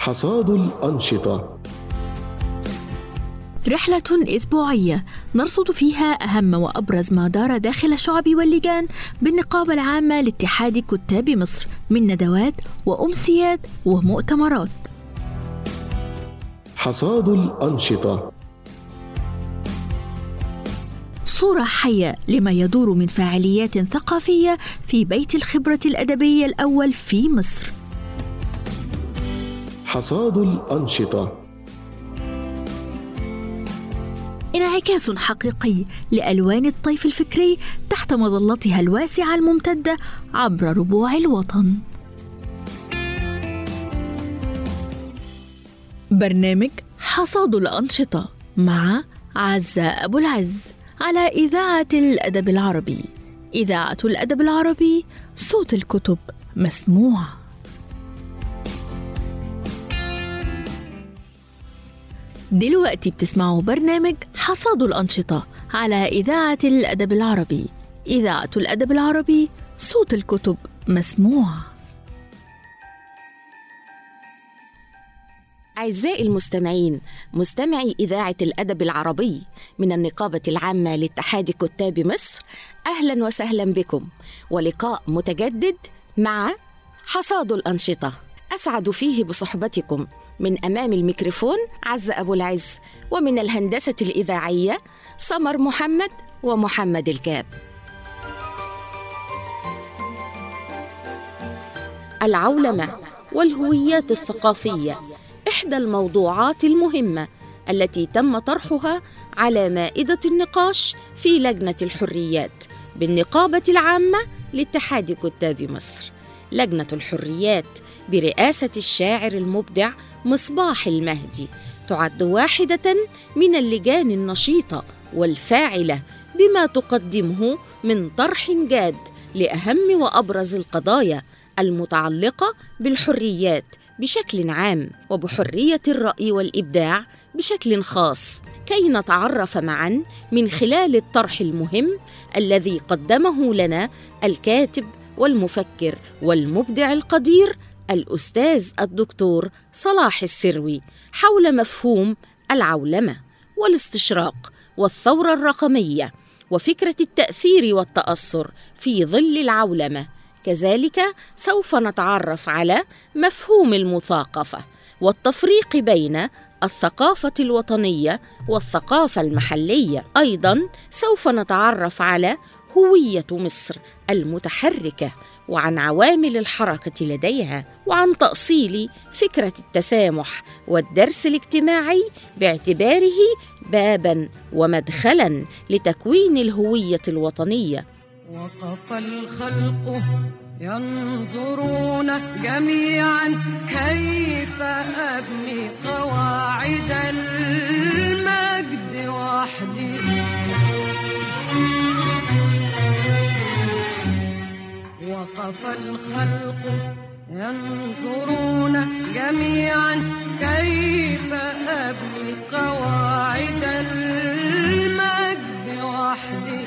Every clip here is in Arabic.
حصاد الأنشطة. رحلة أسبوعية نرصد فيها أهم وأبرز ما دار داخل الشعب واللجان بالنقابة العامة لاتحاد كتاب مصر من ندوات وأمسيات ومؤتمرات. حصاد الأنشطة، صورة حية لما يدور من فعاليات ثقافية في بيت الخبرة الأدبية الأول في مصر. حصاد الأنشطة، انعكاس حقيقي لألوان الطيف الفكري تحت مظلتها الواسعة الممتدة عبر ربوع الوطن. برنامج حصاد الأنشطة مع عزة أبو العز على إذاعة الأدب العربي. إذاعة الأدب العربي، صوت الكتب مسموع. دلوقتي بتسمعوا برنامج حصاد الأنشطة على إذاعة الأدب العربي. إذاعة الأدب العربي، صوت الكتب مسموع. أعزائي المستمعين، مستمعي إذاعة الأدب العربي من النقابة العامة لاتحاد كتاب مصر، أهلا وسهلا بكم ولقاء متجدد مع حصاد الأنشطة. أسعد فيه بصحبتكم من أمام الميكروفون عزة أبو العز، ومن الهندسة الإذاعية سمر محمد ومحمد الكاب. العولمة والهويات الثقافية إحدى الموضوعات المهمة التي تم طرحها على مائدة النقاش في لجنة الحريات بالنقابة العامة لاتحاد كتاب مصر. لجنة الحريات برئاسة الشاعر المبدع مصباح المهدي تعد واحدة من اللجان النشيطة والفاعلة بما تقدمه من طرح جاد لأهم وأبرز القضايا المتعلقة بالحريات بشكل عام وبحرية الرأي والإبداع بشكل خاص، كي نتعرف معاً من خلال الطرح المهم الذي قدمه لنا الكاتب والمفكر والمبدع القدير الأستاذ الدكتور صلاح السروي حول مفهوم العولمة والاستشراق والثورة الرقمية وفكرة التأثير والتأثر في ظل العولمة. كذلك سوف نتعرف على مفهوم المثاقفة والتفريق بين الثقافة الوطنية والثقافة المحلية. أيضاً سوف نتعرف على هوية مصر المتحركة وعن عوامل الحركة لديها، وعن تأصيل فكرة التسامح والدرس الاجتماعي باعتباره باباً ومدخلاً لتكوين الهوية الوطنية. وقف الخلق ينظرون جميعا كيف أبني قواعد المجد وحدي. وقف الخلق ينظرون جميعا كيف أبني قواعد المجد وحدي.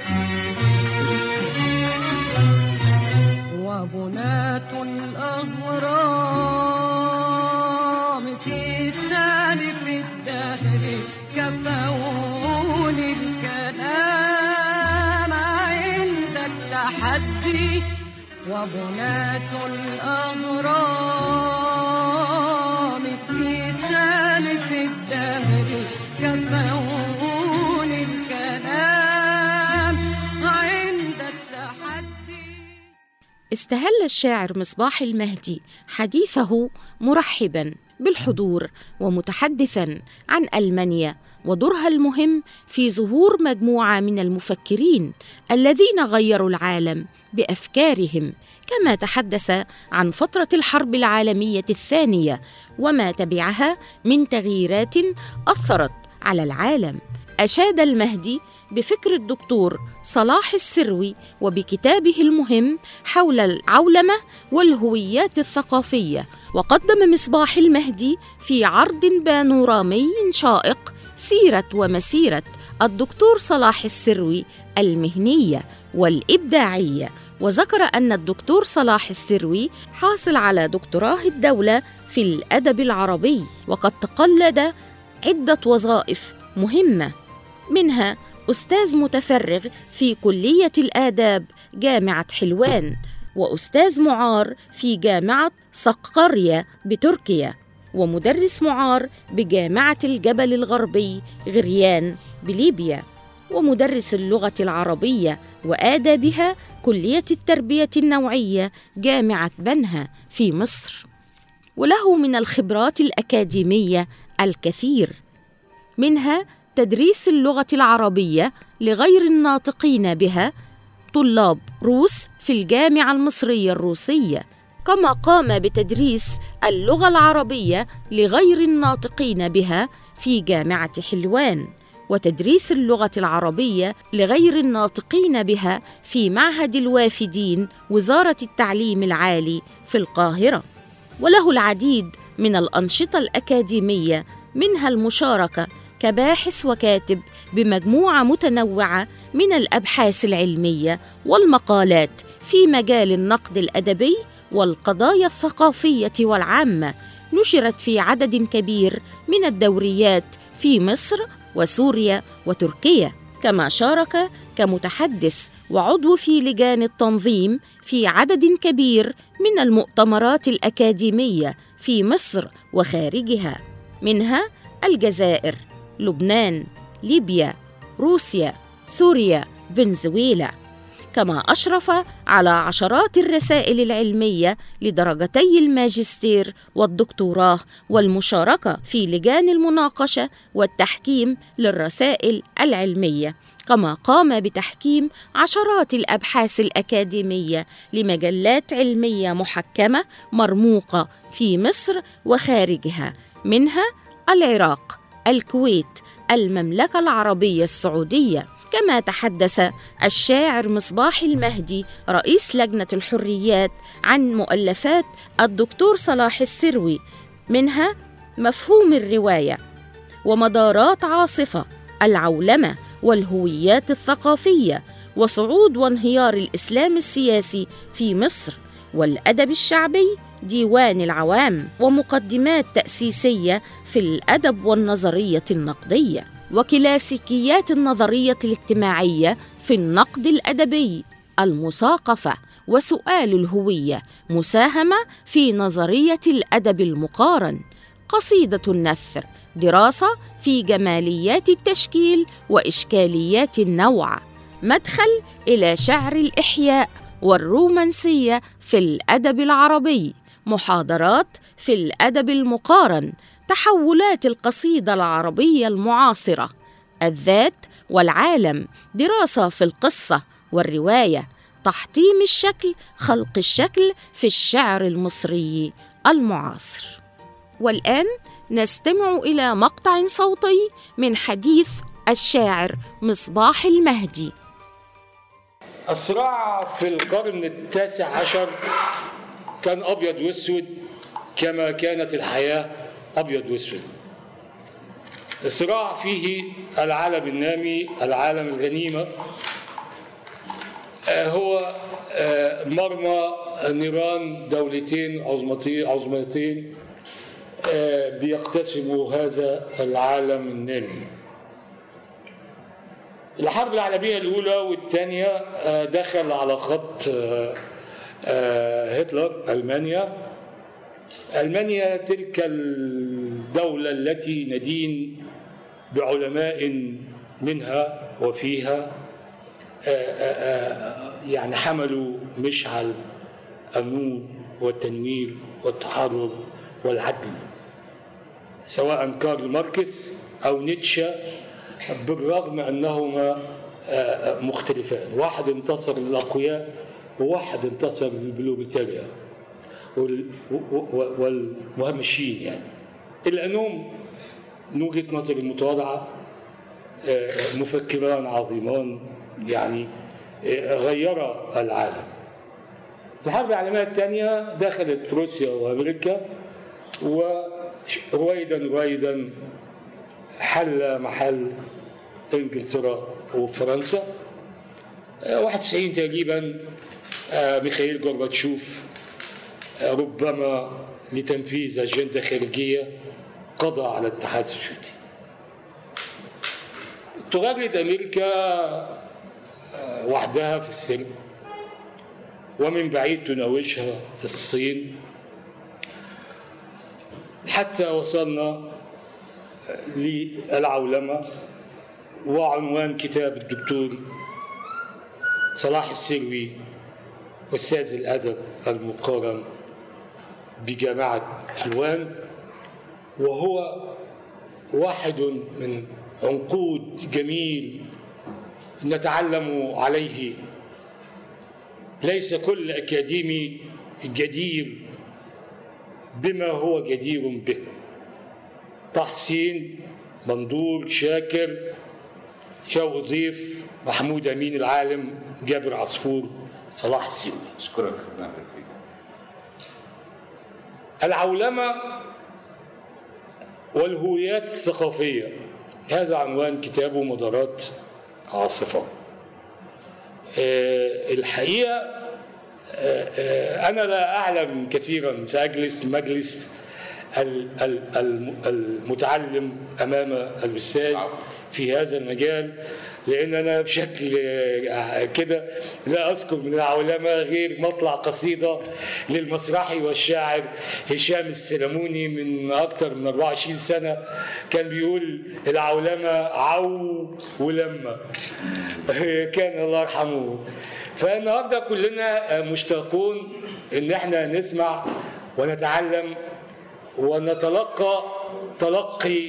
وبناة الأهرام في سالف الدهر كفون الكلام عند التحدي. وبناة الأهرام في سالف الدهر كفون الكلام عند التحدي. استهل الشاعر مصباح المهدي حديثه مرحباً بالحضور ومتحدثاً عن ألمانيا ودورها المهم في ظهور مجموعة من المفكرين الذين غيروا العالم بأفكارهم، كما تحدث عن فترة الحرب العالمية الثانية وما تبعها من تغييرات أثرت على العالم. أشاد المهدي بفكر الدكتور صلاح السروي وبكتابه المهم حول العولمة والهويات الثقافية. وقدم مصباح المهدي في عرض بانورامي شائق سيرة ومسيرة الدكتور صلاح السروي المهنية والإبداعية وذكر أن الدكتور صلاح السروي حاصل على دكتوراه الدولة في الأدب العربي، وقد تقلد عدة وظائف مهمة، منها أستاذ متفرغ في كلية الآداب جامعة حلوان، وأستاذ معار في جامعة صقرية بتركيا، ومدرس معار بجامعة الجبل الغربي غريان بليبيا، ومدرس اللغة العربية وآدابها كلية التربية النوعية جامعة بنها في مصر. وله من الخبرات الأكاديمية الكثير، منها تدريس اللغة العربية لغير الناطقين بها طلاب روس في الجامعة المصرية الروسية، كما قام بتدريس اللغة العربية لغير الناطقين بها في جامعة حلوان، وتدريس اللغة العربية لغير الناطقين بها في معهد الوافدين وزارة التعليم العالي في القاهرة. وله العديد من الأنشطة الأكاديمية، منها المشاركة كباحث وكاتب بمجموعة متنوعة من الأبحاث العلمية والمقالات في مجال النقد الأدبي والقضايا الثقافية والعامة، نشرت في عدد كبير من الدوريات في مصر وسوريا وتركيا. كما شارك كمتحدث وعضو في لجان التنظيم في عدد كبير من المؤتمرات الأكاديمية في مصر وخارجها، منها الجزائر، لبنان، ليبيا، روسيا، سوريا، فنزويلا. كما أشرف على عشرات الرسائل العلمية لدرجتي الماجستير والدكتوراه، والمشاركة في لجان المناقشة والتحكيم للرسائل العلمية. كما قام بتحكيم عشرات الأبحاث الأكاديمية لمجلات علمية محكمة مرموقة في مصر وخارجها، منها العراق، الكويت، المملكة العربية السعودية. كما تحدث الشاعر مصباح المهدي رئيس لجنة الحريات عن مؤلفات الدكتور صلاح السروي، منها مفهوم الرواية، ومدارات عاصفة، العولمة والهويات الثقافية، وصعود وانهيار الإسلام السياسي في مصر، والأدب الشعبي، ديوان العوام، ومقدمات تأسيسية في الأدب والنظرية النقدية، وكلاسيكيات النظرية الاجتماعية في النقد الأدبي، المثاقفة، وسؤال الهوية، مساهمة في نظرية الأدب المقارن، قصيدة النثر، دراسة في جماليات التشكيل وإشكاليات النوع، مدخل إلى شعر الإحياء والرومانسية في الأدب العربي، محاضرات في الأدب المقارن، تحولات القصيدة العربية المعاصرة، الذات والعالم، دراسة في القصة والرواية، تحطيم الشكل، خلق الشكل في الشعر المصري المعاصر. والآن نستمع إلى مقطع صوتي من حديث الشاعر مصباح المهدي. الصراع في القرن التاسع عشر كان أبيض وأسود كما كانت الحياة أبيض وأسود. الصراع فيه العالم النامي، العالم الغنيمة، هو مرمى نيران دولتين عظمتين بيقتسموا هذا العالم النامي. الحرب العالمية الأولى والثانية دخل على خط هتلر ألمانيا تلك الدولة التي ندين بعلماء منها وفيها يعني حملوا مشعل النور والتنوير والتحرر والعدل، سواء كارل ماركس أو نيتشه، بالرغم أنهما مختلفان، واحد انتصر للأقوياء وواحد انتصر للبلوبيتاريا والمهمشين يعني، إلا أنهم من وجهة نظري المتواضعة مفكران عظيمان يعني غير العالم. في الحرب العالمية الثانية دخلت روسيا وأمريكا، ورويدا حل محل إنجلترا وفرنسا. 91 تقريبا ميخائيل غورباتشوف ربما لتنفيذ أجندة خارجية قضى على الاتحاد السوفيتي. تغرد أمريكا وحدها في السر، ومن بعيد تناوشها الصين، حتى وصلنا للعولمة. وعنوان كتاب الدكتور صلاح السروي أستاذ الأدب المقارن بجامعة حلوان، وهو واحد من عنقود جميل نتعلم عليه. ليس كل أكاديمي جدير بما هو جدير به. تحسين، مندور، شاكر، شوقي ضيف، محمود أمين العالم، جابر عصفور، صلاح السروي. أشكرك. العولمة والهويات الثقافية، هذا عنوان كتابه مدارات عاصفة. الحقيقة أنا لا أعلم كثيرا، سأجلس مجلس المتعلم أمام الأستاذ في هذا المجال، لأن أنا بشكل كده لا أذكر من العولمة غير مطلع قصيدة للمسرحي والشاعر هشام السلموني من أكثر من 24 سنة، كان بيقول العولمة عو ولما، كان الله يرحمه. فالنهارده كلنا مشتاقون إن احنا نسمع ونتعلم ونتلقى تلقي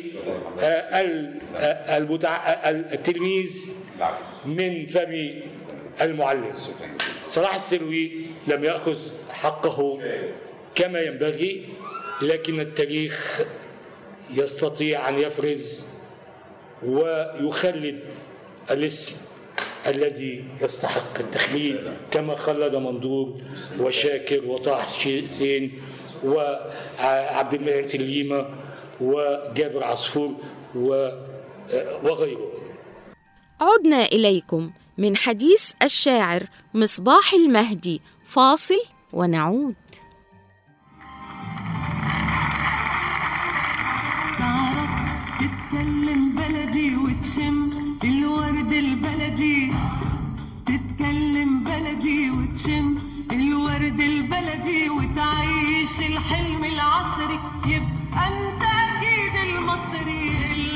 التلميذ من فم المعلم. صلاح السروي لم يأخذ حقه كما ينبغي، لكن التاريخ يستطيع أن يفرز ويخلد الاسم الذي يستحق التخليد، كما خلد مندور وشاكر وطه حسين وعبد المنعم تليمة وجابر عصفور وغيره. عدنا إليكم من حديث الشاعر مصباح المهدي، فاصل ونعود. تعرف تتكلم بلدي وتشم الورد البلدي، تتكلم بلدي وتشم الورد البلدي، وتعيش الحلم العصري، يبقى انت اكيد المصري.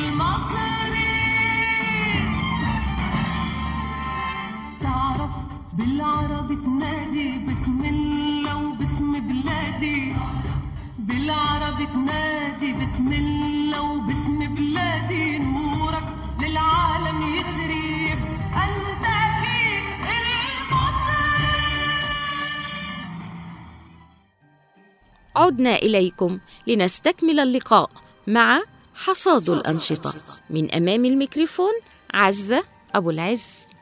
تعرف بالعربي تنادي بسم الله وباسم بلادي، بالعربي تنادي بسم الله وباسم بلادي، نورك للعالم يسري، يبقى انت اكيد المصري. عدنا إليكم لنستكمل اللقاء مع حصاد الأنشطة. من أمام الميكروفون عزة أبو العز.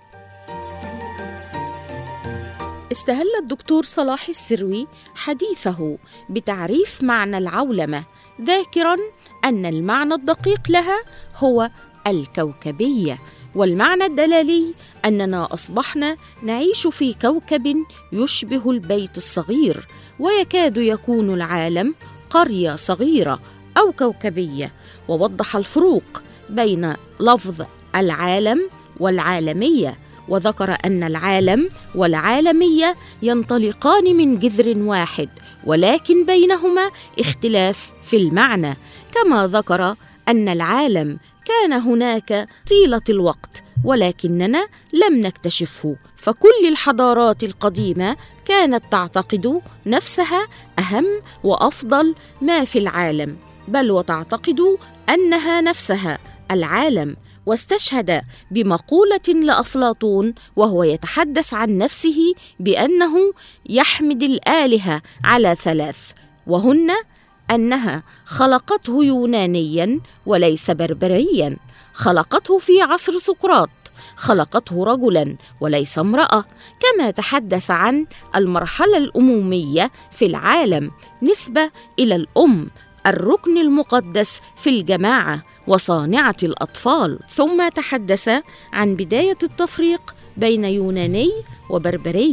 استهل الدكتور صلاح السروي حديثه بتعريف معنى العولمة، ذاكراً أن المعنى الدقيق لها هو الكوكبية، والمعنى الدلالي أننا أصبحنا نعيش في كوكب يشبه البيت الصغير، ويكاد يكون العالم قرية صغيرة أو كوكبية. ووضح الفروق بين لفظ العالم والعالمية، وذكر أن العالم والعالمية ينطلقان من جذر واحد، ولكن بينهما اختلاف في المعنى. كما ذكر أن العالم كان هناك طيلة الوقت ولكننا لم نكتشفه، فكل الحضارات القديمة كانت تعتقد نفسها أهم وأفضل ما في العالم، بل وتعتقد أنها نفسها العالم. واستشهد بمقولة لأفلاطون وهو يتحدث عن نفسه بأنه يحمد الآلهة على 3، وهن أنها خلقته يونانيا وليس بربريا، خلقته في عصر سقراط، خلقته رجلا وليس امرأة. كما تحدث عن المرحلة الأمومية في العالم نسبة إلى الأم، الركن المقدس في الجماعة وصانعة الأطفال. ثم تحدث عن بداية التفريق بين يوناني وبربري،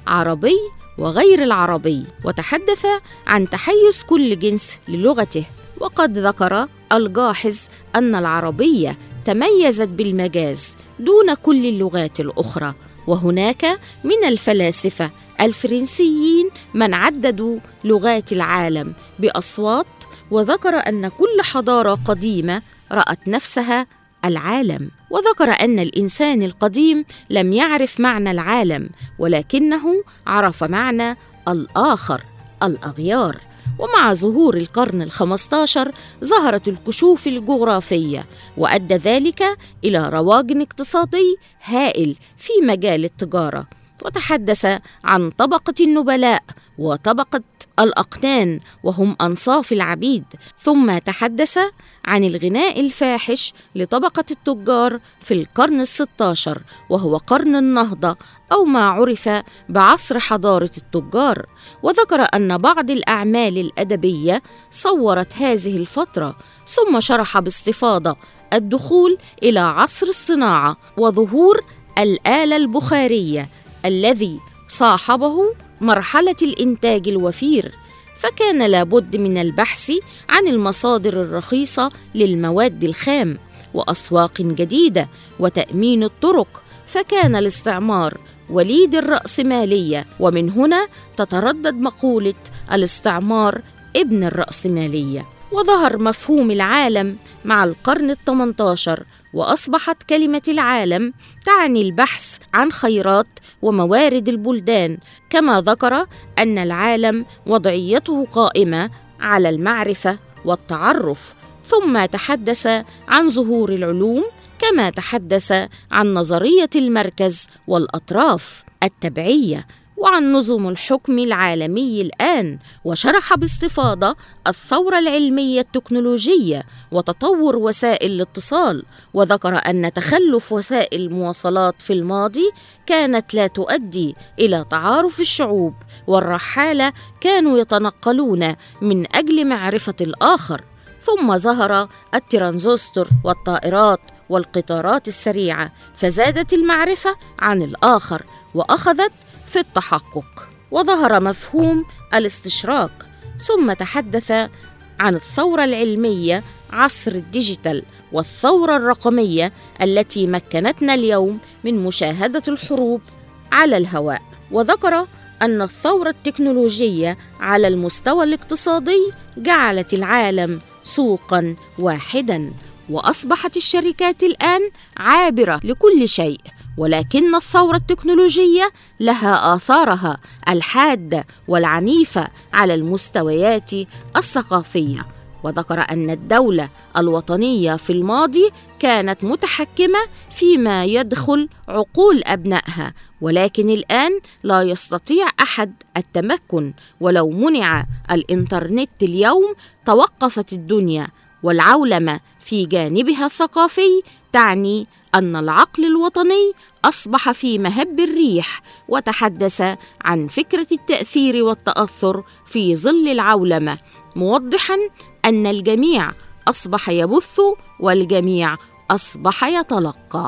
عربي وغير العربي، وتحدث عن تحيز كل جنس للغته. وقد ذكر الجاحظ أن العربية تميزت بالمجاز دون كل اللغات الأخرى. وهناك من الفلاسفة الفرنسيين من عددوا لغات العالم بأصوات، وذكر أن كل حضارة قديمة رأت نفسها العالم. وذكر أن الإنسان القديم لم يعرف معنى العالم، ولكنه عرف معنى الآخر، الأغيار. ومع ظهور القرن ال15 ظهرت الكشوف الجغرافية، وأدى ذلك إلى رواج اقتصادي هائل في مجال التجارة. وتحدث عن طبقة النبلاء وطبقة الأقنان وهم أنصاف العبيد، ثم تحدث عن الغناء الفاحش لطبقة التجار في القرن ال16، وهو قرن النهضة أو ما عرف بعصر حضارة التجار. وذكر أن بعض الأعمال الأدبية صورت هذه الفترة، ثم شرح باستفاضة الدخول إلى عصر الصناعة وظهور الآلة البخارية الذي صاحبه مرحلة الإنتاج الوفير، فكان لابد من البحث عن المصادر الرخيصة للمواد الخام وأسواق جديدة وتأمين الطرق، فكان الاستعمار وليد الرأسمالية. ومن هنا تتردد مقولة الاستعمار ابن الرأسمالية. وظهر مفهوم العالم مع القرن ال18، وأصبحت كلمة العالم تعني البحث عن خيرات وموارد البلدان، كما ذكر أن العالم وضعيته قائمة على المعرفة والتعرف. ثم تحدث عن ظهور العلوم، كما تحدث عن نظرية المركز والأطراف التبعية، وعن نظم الحكم العالمي الآن، وشرح باستفاضة الثورة العلمية التكنولوجية وتطور وسائل الاتصال. وذكر أن تخلف وسائل المواصلات في الماضي كانت لا تؤدي إلى تعارف الشعوب، والرحالة كانوا يتنقلون من أجل معرفة الآخر. ثم ظهر الترانزستور والطائرات والقطارات السريعة، فزادت المعرفة عن الآخر وأخذت في التحقق. وظهر مفهوم الاستشراق. ثم تحدث عن الثورة العلمية، عصر الديجيتال، والثورة الرقمية التي مكنتنا اليوم من مشاهدة الحروب على الهواء. وذكر أن الثورة التكنولوجية على المستوى الاقتصادي جعلت العالم سوقاً واحداً، وأصبحت الشركات الآن عابرة لكل شيء، ولكن الثورة التكنولوجية لها آثارها الحادة والعنيفة على المستويات الثقافية. وذكر أن الدولة الوطنية في الماضي كانت متحكمة فيما يدخل عقول أبنائها، ولكن الآن لا يستطيع أحد التمكن، ولو منع الإنترنت اليوم توقفت الدنيا. والعولمة في جانبها الثقافي تعني أن العقل الوطني أصبح في مهب الريح. وتحدث عن فكرة التأثير والتأثر في ظل العولمة، موضحاً أن الجميع أصبح يبث والجميع أصبح يتلقى.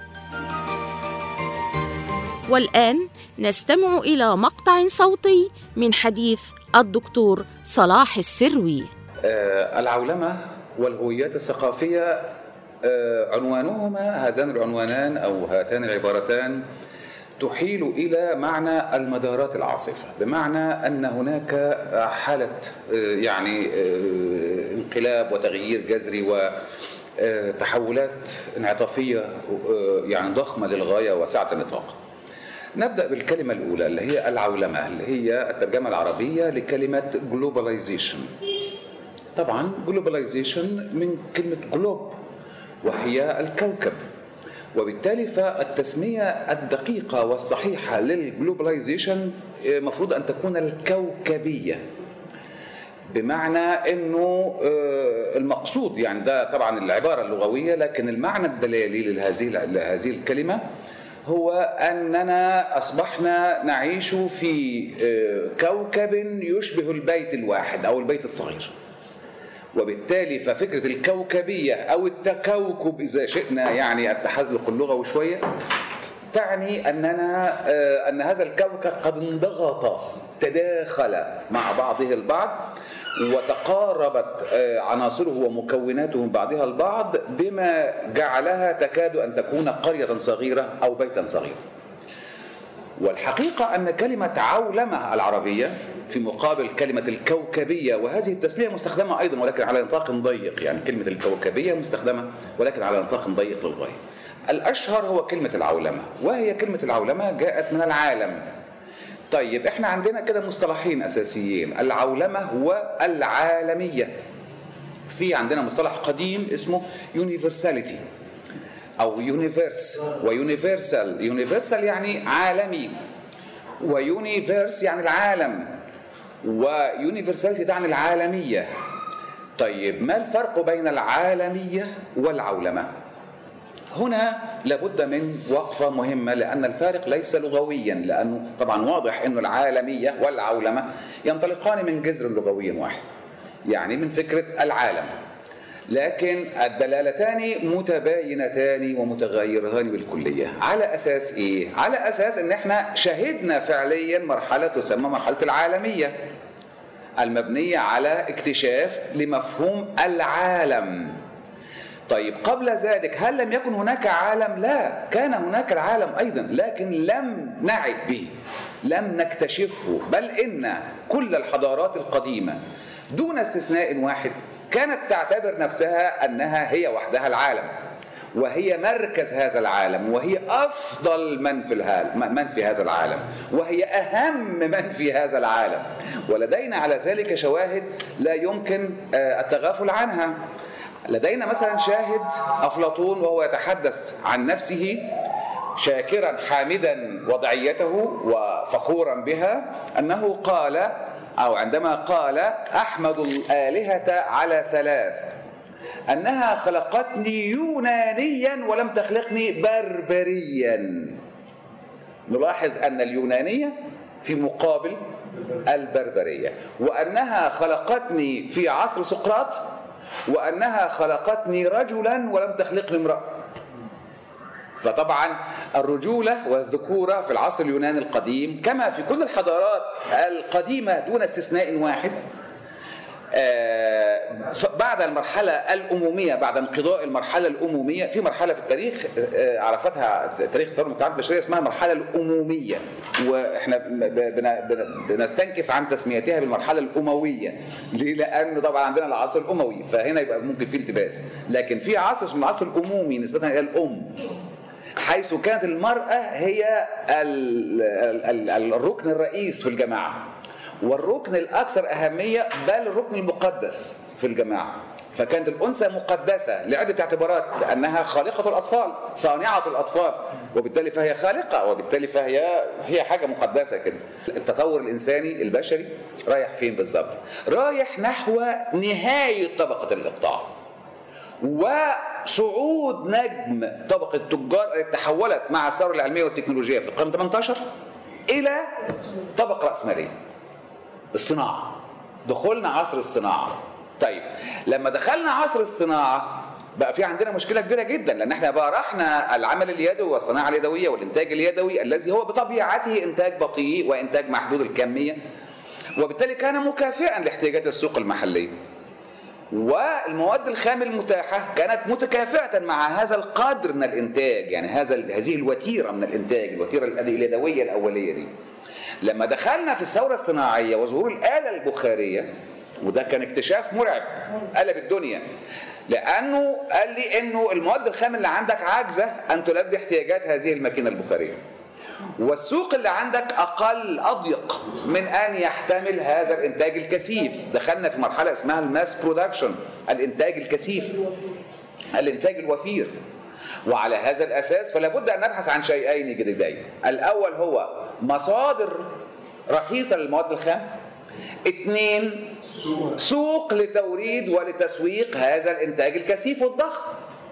والآن نستمع إلى مقطع صوتي من حديث الدكتور صلاح السروي. العولمة والهويات الثقافية عنوانهما، هذان العنوانان أو هاتان العبارتان تحيل إلى معنى المدارات العاصفة، بمعنى أن هناك حالة انقلاب وتغيير جذري وتحولات انعطافية ضخمة للغاية وسعة النطاق. نبدأ بالكلمة الأولى اللي هي العولمة، اللي هي الترجمة العربية لكلمة globalization. طبعا globalization من كلمة جلوب وهي الكوكب، وبالتالي فالتسمية الدقيقة والصحيحة للجلوبلايزيشن مفروض أن تكون الكوكبية، بمعنى أنه المقصود ده طبعا العبارة اللغوية، لكن المعنى الدلالي لهذه الكلمة هو أننا أصبحنا نعيش في كوكب يشبه البيت الواحد أو البيت الصغير. وبالتالي ففكرة الكوكبية أو التكوكب إذا شئنا التحزلق اللغوي شوية تعني أن هذا الكوكب قد انضغط، تداخل مع بعضه البعض، وتقاربت عناصره ومكوناته من بعضها البعض بما جعلها تكاد أن تكون قرية صغيرة أو بيتا صغيرا. والحقيقة أن كلمة عولمة العربية في مقابل كلمة الكوكبية، وهذه التسمية مستخدمة أيضا ولكن على نطاق ضيق، يعني كلمة الكوكبية مستخدمة ولكن على نطاق ضيق للغاية. الأشهر هو كلمة العولمة، وهي كلمة العولمة جاءت من العالم. طيب احنا عندنا كده مصطلحين أساسيين، العولمة والعالمية. في عندنا مصطلح قديم اسمه يونيفرساليتي أو يونيفيرس ويونيفرسال. يونيفرسال يعني عالمي، ويونيفيرس يعني العالم، ويونيفرساليتي تعني العالمية. طيب ما الفرق بين العالمية والعولمة؟ هنا لابد من وقفة مهمة، لأن الفارق ليس لغويا، لأنه طبعا واضح أن العالمية والعولمة ينطلقان من جذر لغوي واحد، يعني من فكرة العالم، لكن الدلالتان متباينتان ومتغيرتان بالكلية. على أساس إيه؟ على أساس أن احنا شهدنا فعليا مرحلة تسمى مرحلة العالمية، المبنية على اكتشاف لمفهوم العالم. طيب قبل ذلك هل لم يكن هناك عالم؟ لا، كان هناك العالم أيضا، لكن لم نعد به، لم نكتشفه، بل إن كل الحضارات القديمة دون استثناء واحد كانت تعتبر نفسها أنها هي وحدها العالم، وهي مركز هذا العالم، وهي أفضل من في هذا العالم، وهي أهم من في هذا العالم. ولدينا على ذلك شواهد لا يمكن التغافل عنها. لدينا مثلا شاهد أفلاطون وهو يتحدث عن نفسه شاكرا حامدا وضعيته وفخورا بها، أنه قال، أو عندما قال: أحمد الآلهة على ثلاث، أنها خلقتني يونانيا ولم تخلقني بربريا. نلاحظ أن اليونانية في مقابل البربرية، وأنها خلقتني في عصر سقراط، وأنها خلقتني رجلا ولم تخلقني امرأة. فطبعا الرجولة والذكورة في العصر اليوناني القديم كما في كل الحضارات القديمة دون استثناء واحد، بعد المرحلة الأمومية، بعد انقضاء المرحلة الأمومية، في مرحلة في التاريخ عرفتها تاريخ التطور المجتمعات البشرية اسمها المرحلة الأمومية، وإحنا بنستنكف عن تسميتها بالمرحلة الأموية. ليه؟ لأنه طبعا عندنا العصر الأموي، فهنا يبقى ممكن فيه التباس، لكن في عصر اسمه العصر الأمومي نسبة إلى الأم، حيث كانت المرأة هي الركن الرئيس في الجماعة، والركن الأكثر أهمية، بل الركن المقدس في الجماعة. فكانت الأنثى مقدسة لعدة اعتبارات، لأنها خالقة الأطفال، صانعة الأطفال، وبالتالي فهي خالقة، وبالتالي فهي حاجة مقدسة كده. التطور الإنساني البشري رايح فين بالظبط؟ رايح نحو نهاية طبقة الإقطاع وصعود نجم طبقة التجار التي تحولت مع الثورة العلمية والتكنولوجية في القرن 18 إلى طبقة رأسمالية، الصناعة. دخلنا عصر الصناعة. طيب لما دخلنا عصر الصناعة بقى في عندنا مشكلة كبيرة جدا، لأن احنا بارحنا العمل اليدوي والصناعة اليدوية والإنتاج اليدوي الذي هو بطبيعته إنتاج بطيء وإنتاج محدود الكمية، وبالتالي كان مكافئا لاحتياجات السوق المحلية، والمواد الخام المتاحة كانت متكافئة مع هذا القدر من الإنتاج، يعني هذه الوتيرة من الإنتاج، الوتيرة اليدوية الأولية دي. لما دخلنا في الثورة الصناعية وظهور الآلة البخارية، وده كان اكتشاف مرعب قلب الدنيا، لأنه قال لي إنه المواد الخام اللي عندك عاجزة أن تلبي احتياجات هذه الماكينة البخارية، والسوق اللي عندك أضيق من أن يحتمل هذا الإنتاج الكثيف. دخلنا في مرحلة اسمها الماس برودكشن، الإنتاج الكثيف، الإنتاج الوفير. وعلى هذا الأساس فلا بد أن نبحث عن شيئين جديدين. الأول هو مصادر رخيصة للمواد الخام، 2 سوق لتوريد ولتسويق هذا الإنتاج الكثيف والضخم،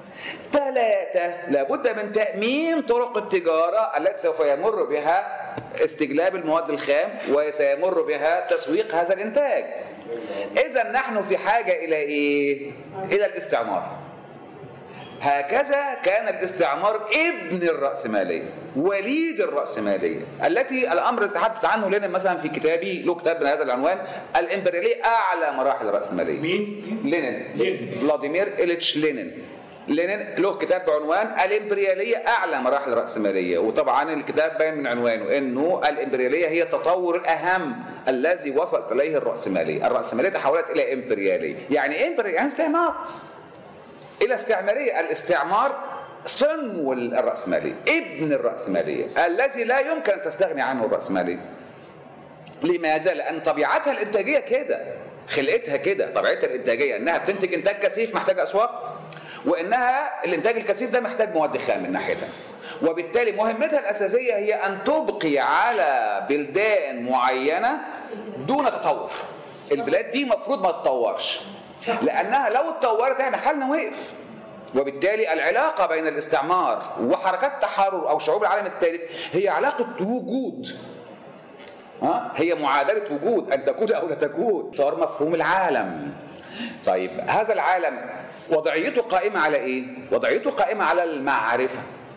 3 لابد من تأمين طرق التجارة التي سوف يمر بها استجلاب المواد الخام وسيمر بها تسويق هذا الإنتاج. إذن نحن في حاجة إلى إيه؟ إلى الاستعمار. هكذا كان الاستعمار ابن الرأسمالية، وليد الرأسمالية، التي الأمر يتحدث عنه لينين مثلا في كتابي، له كتاب بهذا العنوان، الإمبريالية أعلى مراحل الرأسمالية. مين؟ لينين. فلاديمير إليتش لينين. لينين له كتاب بعنوان الإمبريالية أعلى مراحل الرأسمالية، وطبعا الكتاب باين من عنوانه إنه الإمبريالية هي التطور الأهم الذي وصلت إليه الرأسمالية. الرأسمالية تحولت إلى إمبريالية. يعني إمبريالية يعني استعمار إلى استعمارية. الاستعمار صنو الرأسمالية، ابن الرأسمالية الذي لا يمكن أن تستغني عنه الرأسمالية. لماذا؟ لأن طبيعتها الإنتاجية كده، خلقتها كده، طبيعتها الإنتاجية إنها بتنتج إنتاج كثيف محتاج أسواق، وإنها الإنتاج الكثيف ده محتاج مواد خام من ناحيتها، وبالتالي مهمتها الأساسية هي أن تبقي على بلدان معينة دون تطور. البلاد دي مفروض ما تتطورش، لأنها لو اتطورت احنا حالنا وقف. وبالتالي العلاقة بين الاستعمار وحركات تحرر أو شعوب العالم الثالث هي علاقة وجود، هي معادلة وجود، أن تكون أو لا تكون. طور مفهوم العالم. طيب هذا العالم وضعيته قائمة على إيه؟ وضعيته قائمة على المعرفة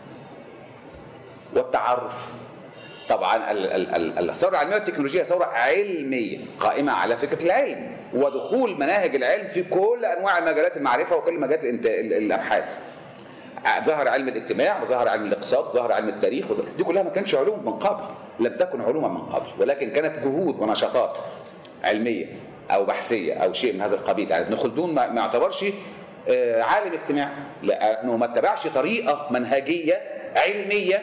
والتعرف. طبعا الثورة العلمية والتكنولوجيا ثورة علمية قائمة على فكرة العلم ودخول مناهج العلم في كل أنواع مجالات المعرفة وكل مجالات الأبحاث. ظهر علم الاجتماع وظهر علم الاقتصاد وظهر علم التاريخ دي كلها ما كانتش علوم من قبل، لم تكن علوما من قبل، ولكن كانت جهود ونشاطات علمية أو بحثية أو شيء من هذا القبيل. يعني ابن خلدون ما يعتبرش عالم اجتماع، لأنه ما اتبعش طريقة منهجية علمية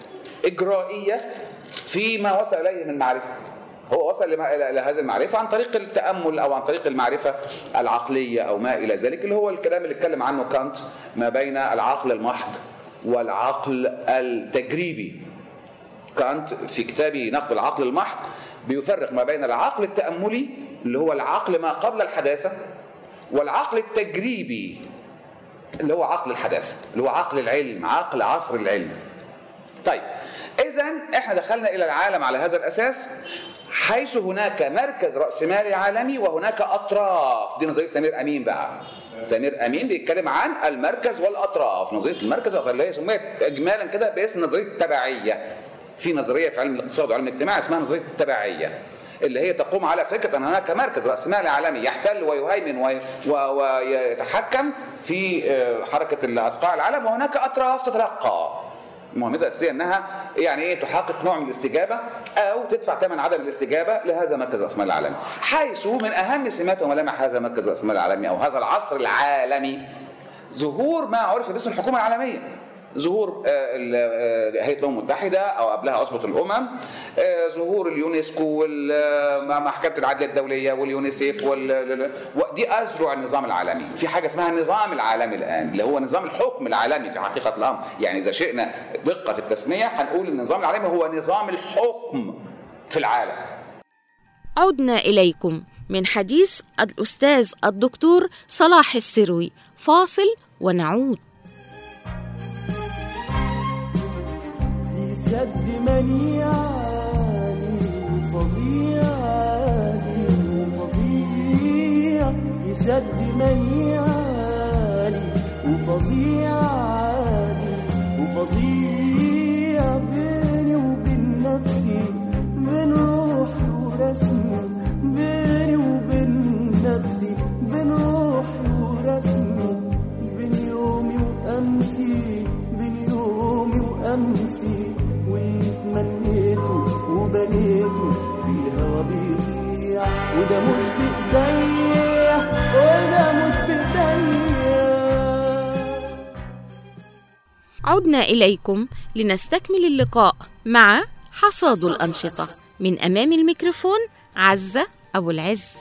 إجرائية فيما وصل إليه من معرفة. هو وصل إلى هذه المعرفة عن طريق التأمل أو عن طريق المعرفة العقلية أو ما إلى ذلك، اللي هو الكلام اللي اتكلم عنه كانت ما بين العقل المحض والعقل التجريبي. كانت في كتابه نقد العقل المحض بيفرق ما بين العقل التأملي اللي هو العقل ما قبل الحداثة، والعقل التجريبي اللي هو عقل الحداثة، اللي هو عقل العلم، عقل عصر العلم. طيب إذن احنا دخلنا إلى العالم على هذا الأساس، حيث هناك مركز رأسمالي عالمي وهناك أطراف. دي نظرية سمير أمين بقى. سمير أمين بيتكلم عن المركز والأطراف. نظرية المركز اللي هي سميت إجمالا كده باسم نظرية التبعية. في نظرية في علم الاقتصاد وعلم الاجتماع اسمها نظرية التبعية، اللي هي تقوم على فكرة أن هناك مركز رأسمالي عالمي يحتل ويهيمن ويتحكم في حركة الأصقاع العالم، وهناك أطراف تتلقى. مهمتها الأساسية أنها يعني إيه تحقق نوع من الاستجابة أو تدفع ثمن عدم الاستجابة لهذا المركز الرأسمالي العالمي. حيث من أهم سمات وملامح هذا المركز الرأسمالي العالمي أو هذا العصر العالمي ظهور ما عرف باسم الحكومة العالمية، ظهور هيئة الأمم المتحدة أو قبلها عصبة الأمم، ظهور اليونسكو ومحكمة العدل الدولية واليونيسيف ودي أذرع النظام العالمي. في حاجة اسمها النظام العالمي الآن اللي هو نظام الحكم العالمي في حقيقة الأمر. يعني إذا شئنا دقة في التسمية هنقول النظام العالمي هو نظام الحكم في العالم. عدنا إليكم من حديث الأستاذ الدكتور صلاح السروي. فاصل ونعود. سد منيعاني وفظيعاني وفظيع في سد منيعاني وفظيعاني وفظيع بيني وبين نفسي، بين روحي ورسمي، بيني وبين نفسي، بين روحي ورسمي، بين يومي وأمسي، بين يومي وأمسي، واللي تمنيته وبنيته في الهوا بيضيع، وده مش بإيديا، وده مش بإيديا. عدنا إليكم لنستكمل اللقاء مع حصاد الأنشطة. من أمام الميكروفون عزة أبو العز.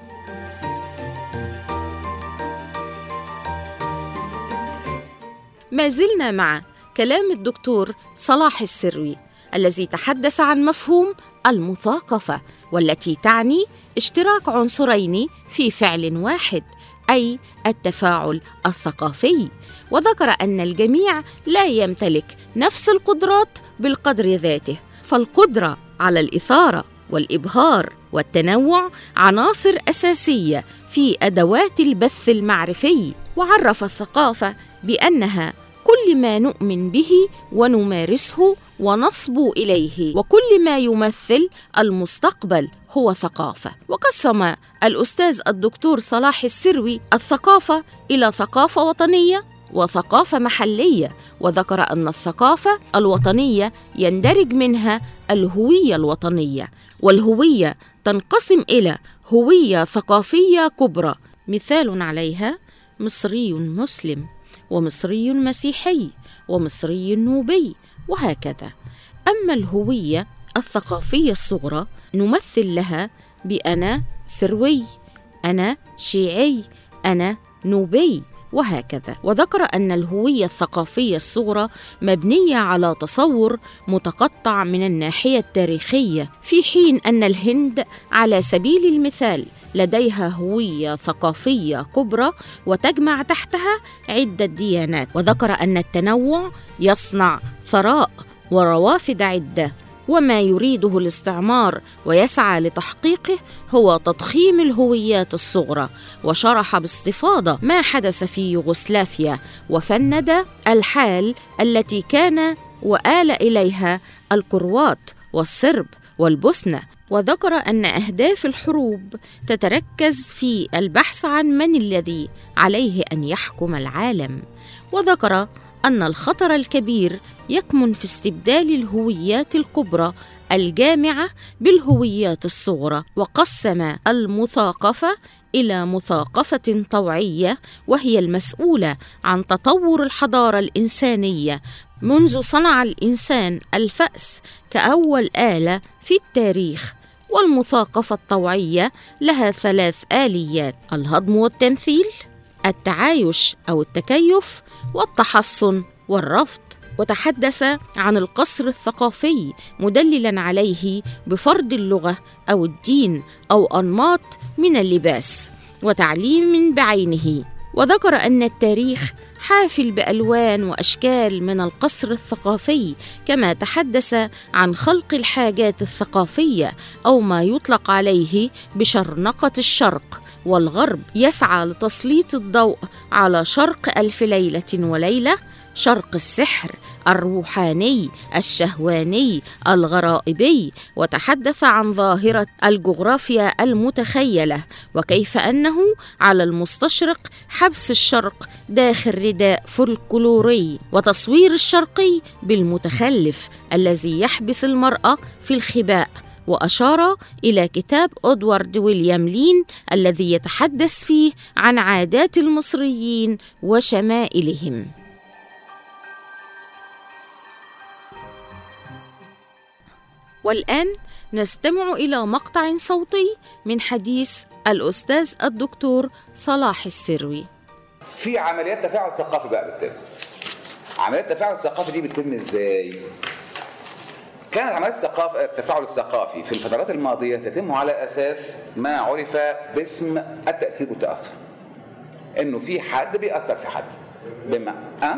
ما زلنا مع كلام الدكتور صلاح السروي الذي تحدث عن مفهوم المثاقفة، والتي تعني اشتراك عنصرين في فعل واحد، أي التفاعل الثقافي. وذكر أن الجميع لا يمتلك نفس القدرات بالقدر ذاته، فالقدرة على الإثارة والإبهار والتنوع عناصر أساسية في أدوات البث المعرفي. وعرف الثقافة بأنها كل ما نؤمن به ونمارسه ونصبو إليه، وكل ما يمثل المستقبل هو ثقافة. وقسم الأستاذ الدكتور صلاح السروي الثقافة إلى ثقافة وطنية وثقافة محلية، وذكر أن الثقافة الوطنية يندرج منها الهوية الوطنية، والهوية تنقسم إلى هوية ثقافية كبرى، مثال عليها مصري مسلم، ومصري مسيحي، ومصري نوبي، وهكذا. أما الهوية الثقافية الصغرى نمثل لها بأنا سروي، أنا شيعي، أنا نوبي، وهكذا. وذكر أن الهوية الثقافية الصغرى مبنية على تصور متقطع من الناحية التاريخية، في حين أن الهند على سبيل المثال لديها هوية ثقافية كبرى وتجمع تحتها عدة ديانات. وذكر أن التنوع يصنع ثراء وروافد عدة، وما يريده الاستعمار ويسعى لتحقيقه هو تضخيم الهويات الصغرى، وشرح باستفاضة ما حدث في يوغوسلافيا وفند الحال التي كان وآل إليها الكروات والصرب والبوسنة. وذكر أن أهداف الحروب تتركز في البحث عن من الذي عليه أن يحكم العالم. وذكر أن الخطر الكبير يكمن في استبدال الهويات الكبرى الجامعة بالهويات الصغرى. وقسم المثاقفة إلى مثاقفة طوعية، وهي المسؤولة عن تطور الحضارة الإنسانية منذ صنع الإنسان الفأس كأول آلة في التاريخ. والمثاقفة الطوعية لها 3 آليات: الهضم والتمثيل، التعايش أو التكيف، والتحصن والرفض. وتحدث عن القصر الثقافي مدللا عليه بفرض اللغة أو الدين أو أنماط من اللباس وتعليم بعينه. وذكر أن التاريخ حافل بألوان وأشكال من القصر الثقافي، كما تحدث عن خلق الحاجات الثقافية أو ما يطلق عليه بشرنقة الشرق، والغرب يسعى لتسليط الضوء على شرق ألف ليلة وليلة، شرق السحر الروحاني الشهواني الغرائبي. وتحدث عن ظاهرة الجغرافيا المتخيلة، وكيف أنه على المستشرق حبس الشرق داخل رداء فولكلوري، وتصوير الشرقي بالمتخلف الذي يحبس المرأة في الخباء. وأشار إلى كتاب أدوارد ويليام لين الذي يتحدث فيه عن عادات المصريين وشمائلهم. والآن نستمع إلى مقطع صوتي من حديث الأستاذ الدكتور صلاح السروي. في عمليات تفاعل ثقافي بقى بتتم. عمليات التفاعل الثقافي دي بتتم ازاي؟ كانت عمليات التفاعل الثقافي في الفترات الماضية تتم على أساس ما عرف باسم التأثير والتأثر. إنه في حد بيأثر في حد. بما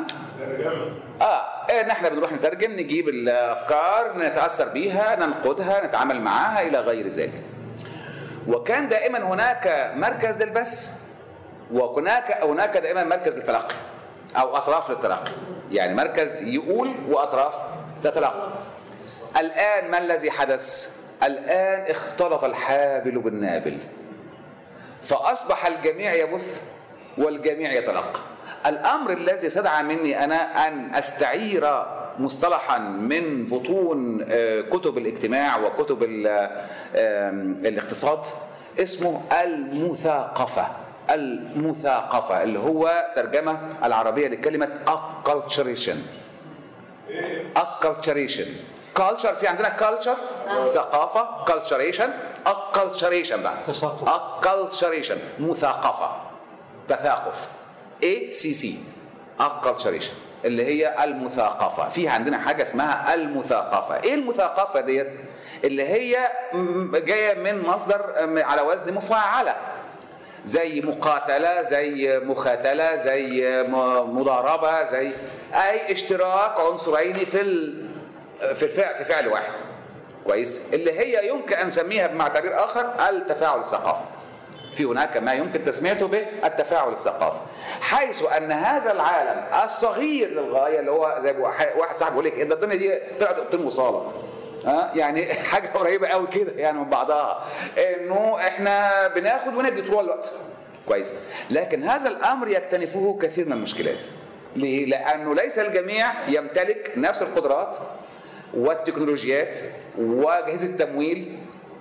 إن احنا بنروح نترجم، نجيب الأفكار، نتأثر بيها، ننقدها، نتعامل معاها إلى غير ذلك. وكان دائما هناك مركز للبث، وهناك دائما مركز للتلقي أو أطراف للتلقي، يعني مركز يقول وأطراف تتلقى. الآن ما الذي حدث؟ الآن اختلط الحابل بالنابل، فأصبح الجميع يبث والجميع يتلقى. الأمر الذي استدعى مني أنا أن أستعير مصطلحا من بطون كتب الاجتماع وكتب الاقتصاد اسمه المثاقفة. المثاقفة اللي هو ترجمة العربية لكلمة acculturation. acculturation culture، في عندنا culture ثقافة، culturation acculturation بقى acculturation مثاقفة، تثاقف ACC acculturation اللي هي المثاقفة. فيها عندنا حاجة اسمها المثاقفة. ايه المثاقفة ديت؟ اللي هي جاية من مصدر على وزن مفاعلة، زي مقاتلة، زي مخاتلة، زي مضاربة، زي أي اشتراك عنصرين في فعل واحد. كويس؟ اللي هي يمكن أن نسميها بمع تعبير آخر التفاعل الثقافي. في هناك ما يمكن تسميته بالتفاعل الثقافي، حيث ان هذا العالم الصغير للغايه اللي هو زي واحد صاحبي بيقول لك ان الدنيا دي طلعت اوضتين وصاله، يعني حاجه قريبه قوي كده يعني من بعضها، انه احنا بناخد وندي طول الوقت كويس. لكن هذا الامر يكتنفه كثير من المشكلات. ليه؟ لانه ليس الجميع يمتلك نفس القدرات والتكنولوجيات واجهزه التمويل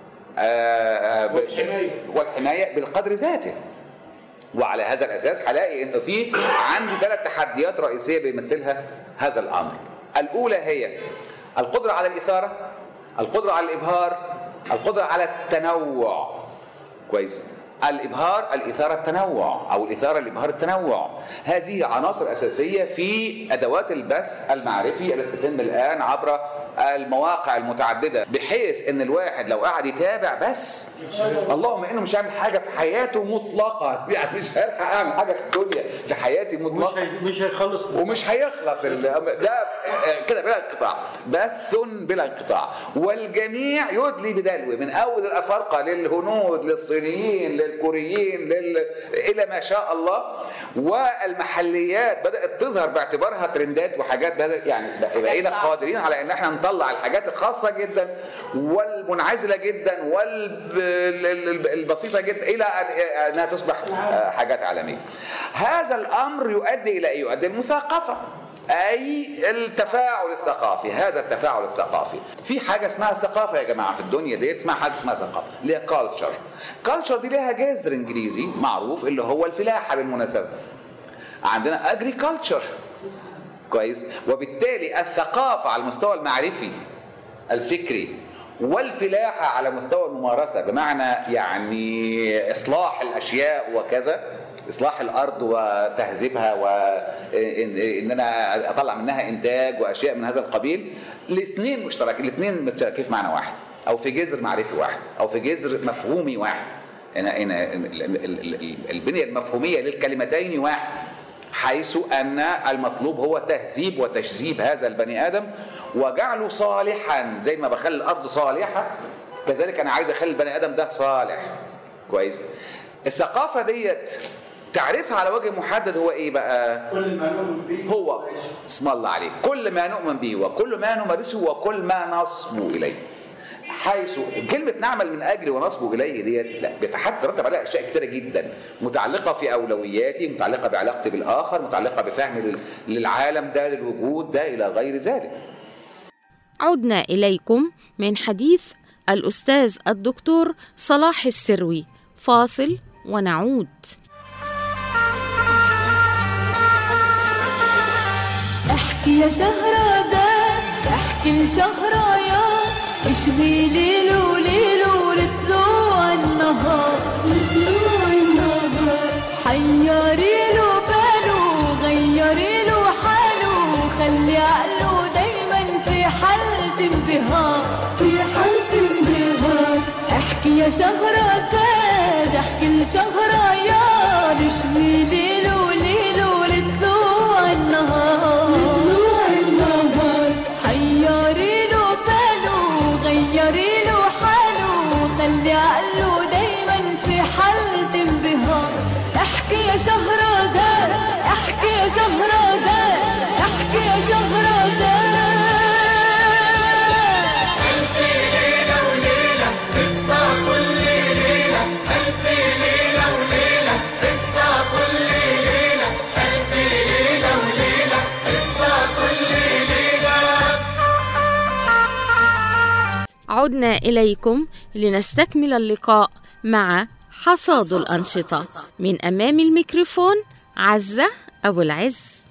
والحمايه بالقدر ذاته. وعلى هذا الاساس هلاقي انه في عندي 3 تحديات رئيسيه بيمثلها هذا الامر. الاولى هي القدره على الاثاره، القدره على الابهار، القدره على التنوع كويس. الابهار، الاثاره، التنوع، او الاثاره، الابهار، التنوع، هذه عناصر اساسيه في ادوات البث المعرفي التي تتم الان عبر المواقع المتعدده، بحيث ان الواحد لو قعد يتابع بس اللهم انه مش هيعمل حاجه في حياته مطلقا، يعني مش هلحق اعمل حاجه في الدنيا في حياتي مطلقا، مش هيخلص ومش هيخلص ده كده بلا انقطاع، بث بلا انقطاع، والجميع يدلي بدلو من اول الافارقه للهنود للصينيين للكوريين الى ما شاء الله، والمحليات بدات تظهر باعتبارها ترندات وحاجات بهذا، يعني بقينا قادرين على ان احنا نطلع الحاجات الخاصه جدا والمنعزله جدا والبسيطه جدا الى انها تصبح حاجات عالميه. هذا الامر يؤدي الى ايه؟ يؤدي المثاقفه، اي التفاعل الثقافي. هذا التفاعل الثقافي في حاجه اسمها ثقافه يا جماعه في الدنيا ديت، اسمها حاجه اسمها ثقافه اللي هي كالتشر. كالتشر دي ليها جذر انجليزي معروف اللي هو الفلاحه بالمناسبه. عندنا اجريكالتشر كويس، وبالتالي الثقافه على المستوى المعرفي الفكري والفلاحه على مستوى الممارسه، بمعنى يعني اصلاح الاشياء وكذا، اصلاح الارض وتهذيبها وان انا اطلع منها انتاج واشياء من هذا القبيل. الاثنين مشتركين في معنى واحد، او في جذر معرفي واحد، او في جذر مفهومي واحد. البنيه المفهوميه للكلمتين واحد، حيث ان المطلوب هو تهذيب وتشذيب هذا البني ادم وجعله صالحا. زي ما بخلي الارض صالحه كذلك انا عايز اخلي البني ادم ده صالح كويس. الثقافه ديت تعريفها على وجه محدد هو ايه بقى؟ كل ما نؤمن به هو اسم الله عليه، كل ما نؤمن به وكل ما نمارسه وكل ما نصبو اليه. حيث كلمة نعمل من أجل ونصبو إليه ديت لا بيترتب عليها أشياء كتيرة جدا متعلقة في أولوياتي، متعلقة بعلاقتي بالآخر، متعلقة بفهمي للعالم ده، للوجود ده، إلى غير ذلك. عدنا إليكم من حديث الأستاذ الدكتور صلاح السروي، فاصل ونعود. احكي يا شهرزاد، احكي لشهريار، اشبي ليلو ليلو لطلوع النهار، لطلوع النهار، حيري له باله، غيري له حاله، خلي عقله دايما في حالة انبهار، في حالة انبهار. احكي يا شهرزاد، احكي لشهريار، اشبي ليلو ليلو لطلوع النهار، لطلوع النهار، حيري له باله، غيري له حاله، خلي عقله دايما في حالة انبهار. احكي يا شهرزاد، احكي يا شهرزاد، احكي يا شهرزاد. ألف ليلة وليلة قصة كل ليلة، ألف ليلة وليلة قصة كل ليلة، ألف ليلة وليلة قصة كل ليلة. عدنا إليكم لنستكمل اللقاء مع حصاد الأنشطة. من أمام الميكروفون عزة أبو العز.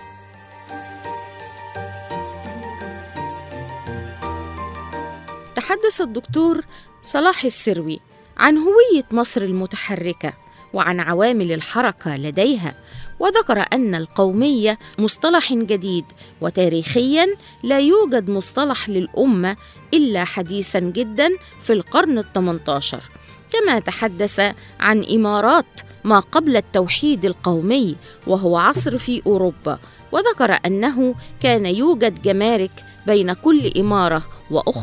تحدث الدكتور صلاح السروي عن هوية مصر المتحركة وعن عوامل الحركة لديها، وذكر أن القومية مصطلح جديد، وتاريخياً لا يوجد مصطلح للأمة إلا حديثاً جداً في القرن ال18. كما تحدث عن إمارات ما قبل التوحيد القومي، وهو عصر في أوروبا، وذكر أنه كان يوجد جمارك بين كل إمارة وأخرى،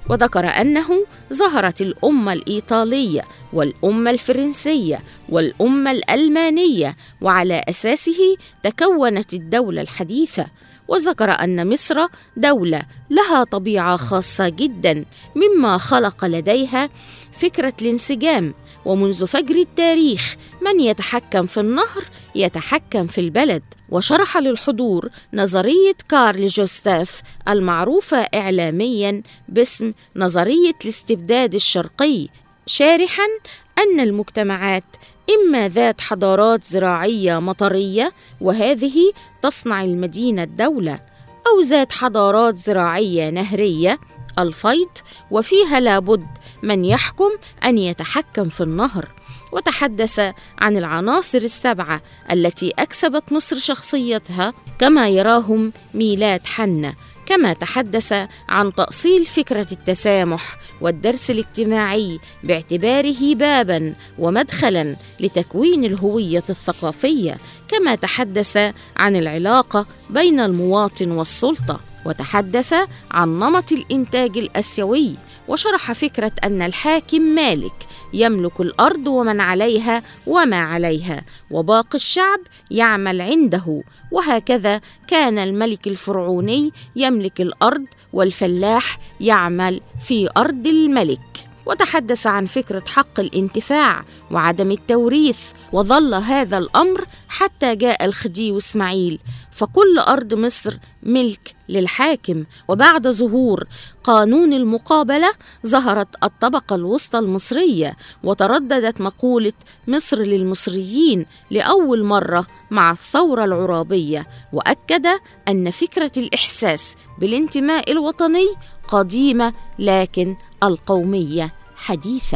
وذكر أنه ظهرت الأمة الإيطالية والأمة الفرنسية والأمة الألمانية، وعلى أساسه تكونت الدولة الحديثة. وذكر أن مصر دولة لها طبيعة خاصة جدا، مما خلق لديها فكرة الانسجام، ومنذ فجر التاريخ من يتحكم في النهر يتحكم في البلد. وشرح للحضور نظرية كارل جوستاف المعروفة إعلامياً باسم نظرية الاستبداد الشرقي، شارحاً أن المجتمعات إما ذات حضارات زراعية مطرية وهذه تصنع المدينة الدولة، أو ذات حضارات زراعية نهرية الفيض وفيها لابد من يحكم أن يتحكم في النهر. وتحدث عن العناصر السبعة التي أكسبت مصر شخصيتها كما يراهم ميلاد حنا، كما تحدث عن تأصيل فكرة التسامح والدرس الاجتماعي باعتباره باباً ومدخلاً لتكوين الهوية الثقافية، كما تحدث عن العلاقة بين المواطن والسلطة، وتحدث عن نمط الإنتاج الآسيوي، وشرح فكرة أن الحاكم مالك يملك الأرض ومن عليها وما عليها، وباقي الشعب يعمل عنده، وهكذا كان الملك الفرعوني يملك الأرض والفلاح يعمل في أرض الملك. وتحدث عن فكرة حق الانتفاع وعدم التوريث، وظل هذا الأمر حتى جاء الخديوي إسماعيل، فكل أرض مصر ملك للحاكم. وبعد ظهور قانون المقابلة ظهرت الطبقة الوسطى المصرية، وترددت مقولة مصر للمصريين لأول مرة مع الثورة العرابية، وأكد أن فكرة الإحساس بالانتماء الوطني قديمة لكن القومية حديثة.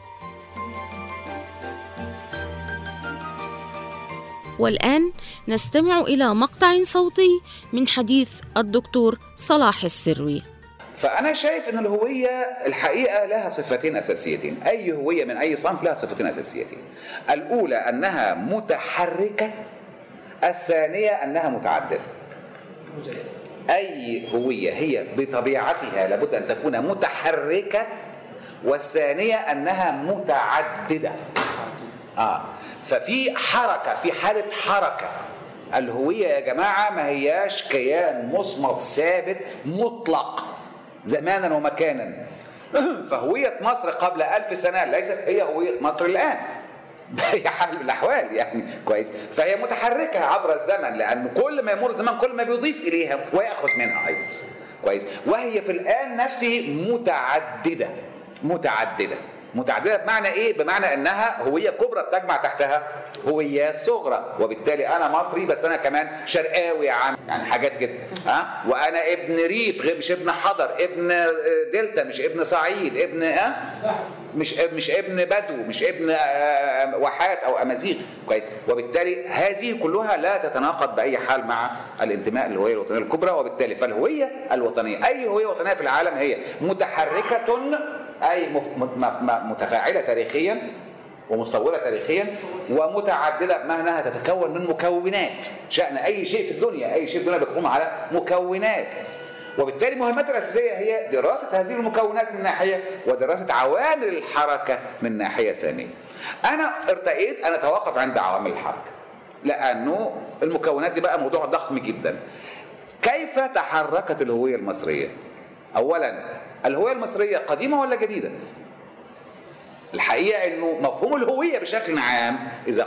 والآن نستمع إلى مقطع صوتي من حديث الدكتور صلاح السروي. فأنا شايف أن الهوية الحقيقة لها صفتين أساسيتين، أي هوية من أي صنف لها صفتين أساسيتين. الأولى أنها متحركة، الثانية أنها متعددة. أي هوية هي بطبيعتها لابد أن تكون متحركة، والثانية أنها متعددة. ففي حركة، في حالة حركة. الهوية يا جماعة ما هياش كيان مصمت ثابت مطلق زمانا ومكانا. فهوية مصر قبل 1000 سنة ليست هي هوية مصر الآن بأي حال من الأحوال، يعني كويس. فهي متحركة عبر الزمن، لأن كل ما يمر الزمن كل ما بيضيف إليها ويأخذ منها أيضا، كويس. وهي في الآن نفسه متعددة. متعددة بمعنى إيه؟ بمعنى أنها هوية كبرى تجمع تحتها هويات صغرى، وبالتالي أنا مصري بس أنا كمان شرقاوي يا عم، يعني حاجات كده. وأنا ابن ريف مش ابن حضر، ابن دلتا مش ابن صعيد، ابن مش ابن بدو، مش ابن واحات أو أمازيغ، كويس. وبالتالي هذه كلها لا تتناقض بأي حال مع الانتماء للهوية الوطنية الكبرى. وبالتالي فالهوية الوطنية، أي هوية وطنية في العالم، هي متحركة أي متفاعلة تاريخيا ومستورة تاريخيا، ومتعددة بمعنى أنها تتكون من مكونات. شأن أي شيء في الدنيا، أي شيء في الدنيا بيقوم على مكونات، وبالتالي مهمتها الأساسية هي دراسة هذه المكونات من ناحية، ودراسة عوامل الحركة من ناحية ثانية. أنا ارتقيت أن أتوقف عند عوامل الحركة، لأنه المكونات دي بقى موضوع ضخم جدا. كيف تحركت الهوية المصرية؟ أولا، الهوية المصرية قديمة ولا جديدة؟ الحقيقة أنه مفهوم الهوية بشكل عام إذا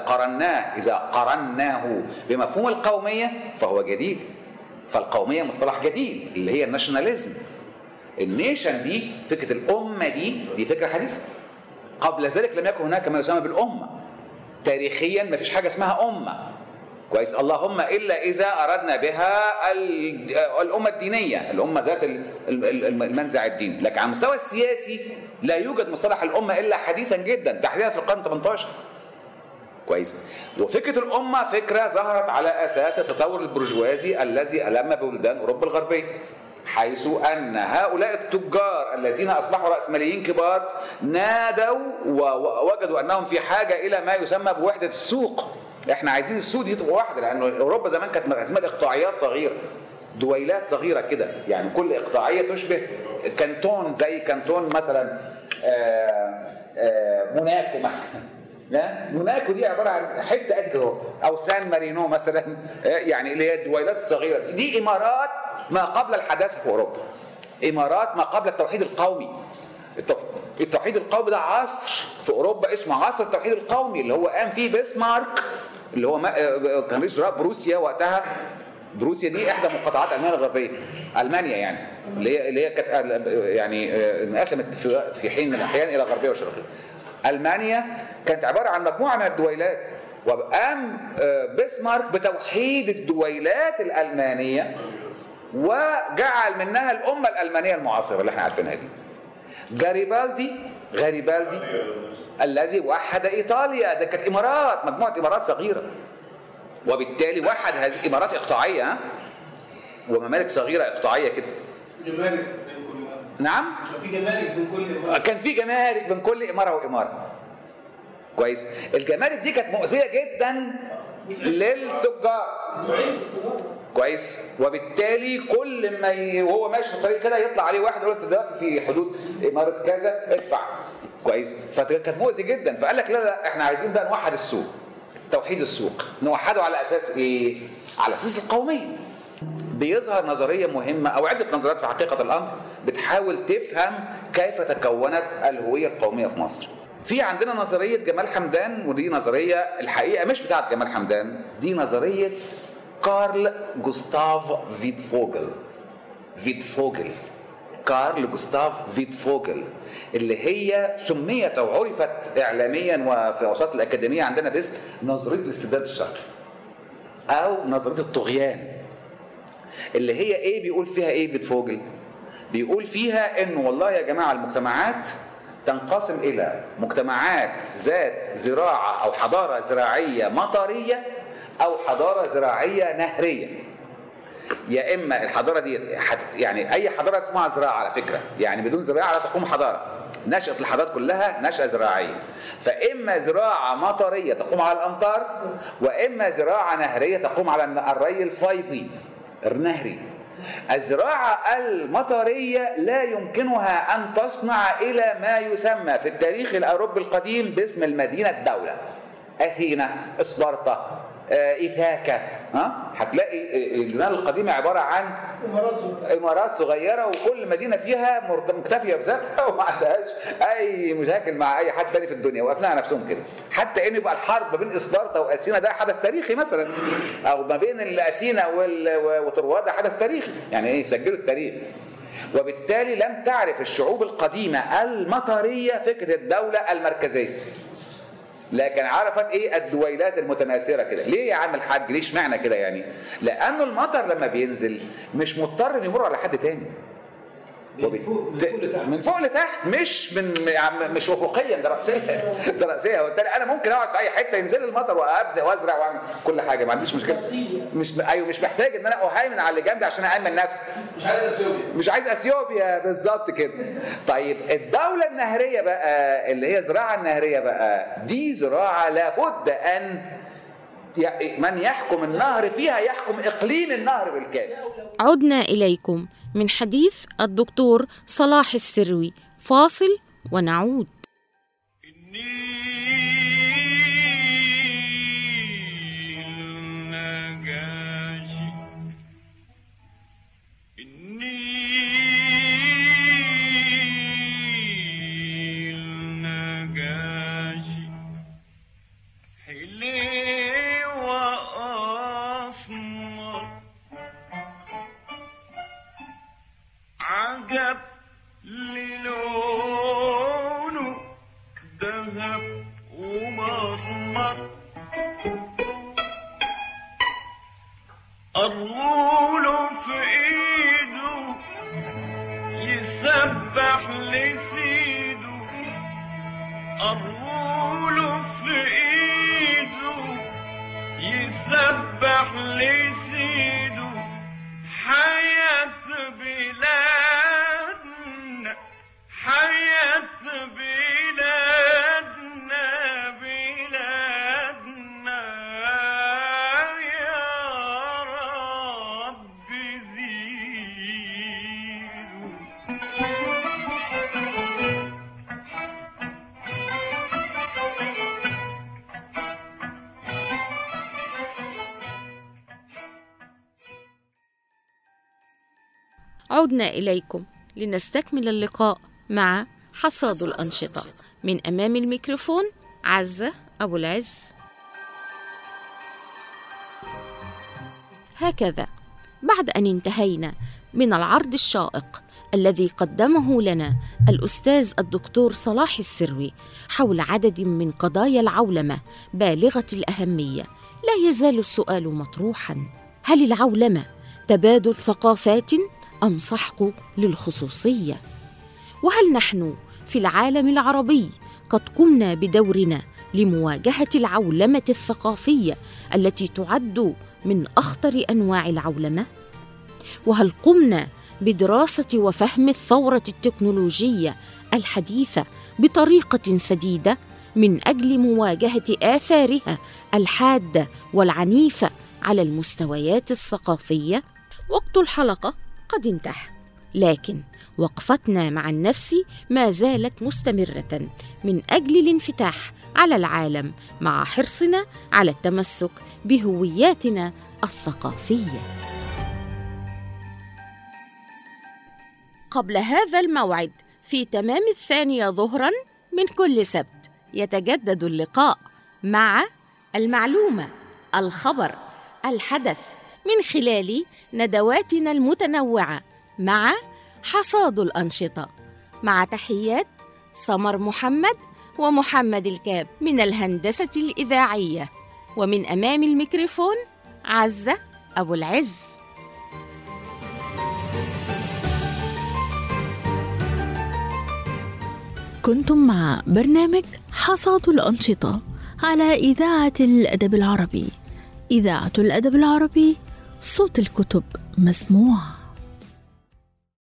قرناه بمفهوم القومية فهو جديد. فالقومية مصطلح جديد اللي هي الناشوناليزم. النيشن دي، فكرة الأمة دي فكرة حديثة. قبل ذلك لم يكن هناك ما يسمى بالأمة. تاريخيا ما فيش حاجة اسمها أمة، كويس. اللهم إلا إذا أردنا بها الأمة الدينية، الأمة ذات المنزع الديني. لكن على المستوى السياسي لا يوجد مصطلح الأمة إلا حديثا جدا، تحديدا في القرن 18، كويس. وفكرة الأمة فكرة ظهرت على أساس التطور البرجوازي الذي ألم ببلدان أوروبا الغربية، حيث أن هؤلاء التجار الذين أصبحوا رأسماليين كبار نادوا ووجدوا أنهم في حاجة إلى ما يسمى بوحدة السوق. احنا عايزين السوق دي تبقى واحده، لانه اوروبا زمان كانت مقسمات اقطاعيات صغيره، دويلات صغيره كده، يعني كل اقطاعيه تشبه كانتون، زي كانتون مثلا موناكو مثلا. لا، موناكو دي عباره عن حته قد كده، او سان مارينو مثلا، يعني اللي هي الدويلات الصغيره دي امارات ما قبل الحداثه في اوروبا، امارات ما قبل التوحيد القومي. التوحيد القومي ده عصر في اوروبا اسمه عصر التوحيد القومي، اللي هو قام فيه بسمارك، اللي هو كان رئيس وزراء بروسيا وقتها. بروسيا دي احدى مقاطعات المانيا الغربيه، المانيا يعني اللي هي كانت يعني انقسمت في حين من الاحيان الى غربيه وشرقيه. المانيا كانت عباره عن مجموعه من الدويلات، وقام بسمارك بتوحيد الدويلات الالمانيه وجعل منها الامه الالمانيه المعاصره اللي احنا عارفينها دي. غاريبالدي الذي وحد ايطاليا، ده كانت امارات، مجموعه امارات صغيره، وبالتالي وحد هذه امارات اقطاعيه وممالك صغيره اقطاعيه كده. جمارك بين كل اماره. نعم؟ كان في جمارك بين كل اماره. كان في جمارك بين كل اماره واماره. كويس؟ الجمارك دي كانت مؤذيه جدا للتجار. كويس؟ وبالتالي كل ما وهو ماشي في الطريق كده يطلع عليه واحد يقول له انت دلوقتي في حدود اماره كذا ادفع. كويس؟ فكانت مؤذي جدا، فقال لك لا احنا عايزين بقى نوحد السوق. توحيد السوق، نوحده على اساس ايه؟ على اساس القوميه. بيظهر نظريه مهمه او عده نظريات في حقيقه الامر بتحاول تفهم كيف تكونت الهويه القوميه في مصر. في عندنا نظريه جمال حمدان، ودي نظريه الحقيقه مش بتاعت جمال حمدان، دي نظريه كارل جوستاف فيدفوجل. كارل جوستاف فيدفوجل اللي هي سميت او عرفت اعلاميا وفي اوساط الاكاديميه عندنا باسم نظريه الاستبداد الشرقي او نظريه الطغيان. اللي هي ايه؟ بيقول فيها ايه فيدفوجل؟ بيقول فيها انه والله يا جماعه المجتمعات تنقسم الى مجتمعات ذات زراعه او حضاره زراعيه مطريه او حضاره زراعيه نهريه. يا اما الحضاره دي يعني اي حضاره اسمها زراعه على فكره، يعني بدون زراعه لا تقوم حضاره. نشأة الحضارات كلها نشأة زراعيه، فاما زراعه مطريه تقوم على الامطار، واما زراعه نهريه تقوم على الري الفيضي النهري. الزراعه المطريه لا يمكنها ان تصنع الى ما يسمى في التاريخ الاوروبي القديم باسم المدينه الدوله. اثينا، اسبرطه، إيثاكا. هتلاقي اليونان القديمة عبارة عن إمارات صغيرة، وكل مدينة فيها مكتفية بذاتها وما عندهاش أي مشاكل مع أي حد تاني في الدنيا، وقفنا على نفسهم كده. حتى إن يبقى الحرب ما بين إسبرطة وأثينا ده حدث تاريخي مثلا، أو ما بين أثينا وطروادة حدث تاريخي، يعني إيه؟ سجلوا التاريخ. وبالتالي لم تعرف الشعوب القديمة المطرية فكرة الدولة المركزية، لكن عرفت ايه؟ الدويلات المتناثره كده. ليه يا عم الحاج؟ ليش معنى كده يعني؟ لانه المطر لما بينزل مش مضطر انه يمر على حد تاني، من فوق لتحت، مش افقيا، ده راسيه. وبالتالي انا ممكن اقعد في اي حته ينزل المطر وابدا وازرع واعمل كل حاجه، ما عنديش مشكله. مش محتاج ان انا اهيمن على اللي جنبي عشان امن نفسي. مش عايز اثيوبيا بالظبط كده. طيب الدوله النهريه بقى اللي هي الزراعه النهريه بقى، دي زراعه لابد ان من يحكم النهر فيها يحكم اقليم النهر بالكامل. عدنا إليكم من حديث الدكتور صلاح السروي، فاصل ونعود. عجب للونه ذهب ومرمر، الرولو في ايده يسبح لسيده، الرولو في ايده يسبح لسيده. حياة بلادنا، حياة بلادنا، بلادنا يا رب. عدنا إليكم لنستكمل اللقاء مع حصاد الأنشطة. من أمام الميكروفون عزة أبو العز. هكذا بعد أن انتهينا من العرض الشائق الذي قدمه لنا الأستاذ الدكتور صلاح السروي حول عدد من قضايا العولمة بالغة الأهمية، لا يزال السؤال مطروحاً: هل العولمة تبادل ثقافات أم سحق للخصوصية؟ وهل نحن في العالم العربي قد قمنا بدورنا لمواجهة العولمة الثقافية التي تعد من أخطر أنواع العولمة؟ وهل قمنا بدراسة وفهم الثورة التكنولوجية الحديثة بطريقة سديدة من أجل مواجهة آثارها الحادة والعنيفة على المستويات الثقافية؟ وقت الحلقة قد انتهى، لكن وقفتنا مع النفس ما زالت مستمرة من أجل الانفتاح على العالم مع حرصنا على التمسك بهوياتنا الثقافية. قبل هذا الموعد في تمام 2 ظهراً من كل سبت يتجدد اللقاء مع المعلومة، الخبر، الحدث من خلال ندواتنا المتنوعة مع حصاد الأنشطة. مع تحيات سمر محمد ومحمد الكاب من الهندسة الإذاعية، ومن أمام الميكروفون عزة أبو العز. كنتم مع برنامج حصاد الأنشطة على إذاعة الأدب العربي. إذاعة الأدب العربي، صوت الكتب مسموع.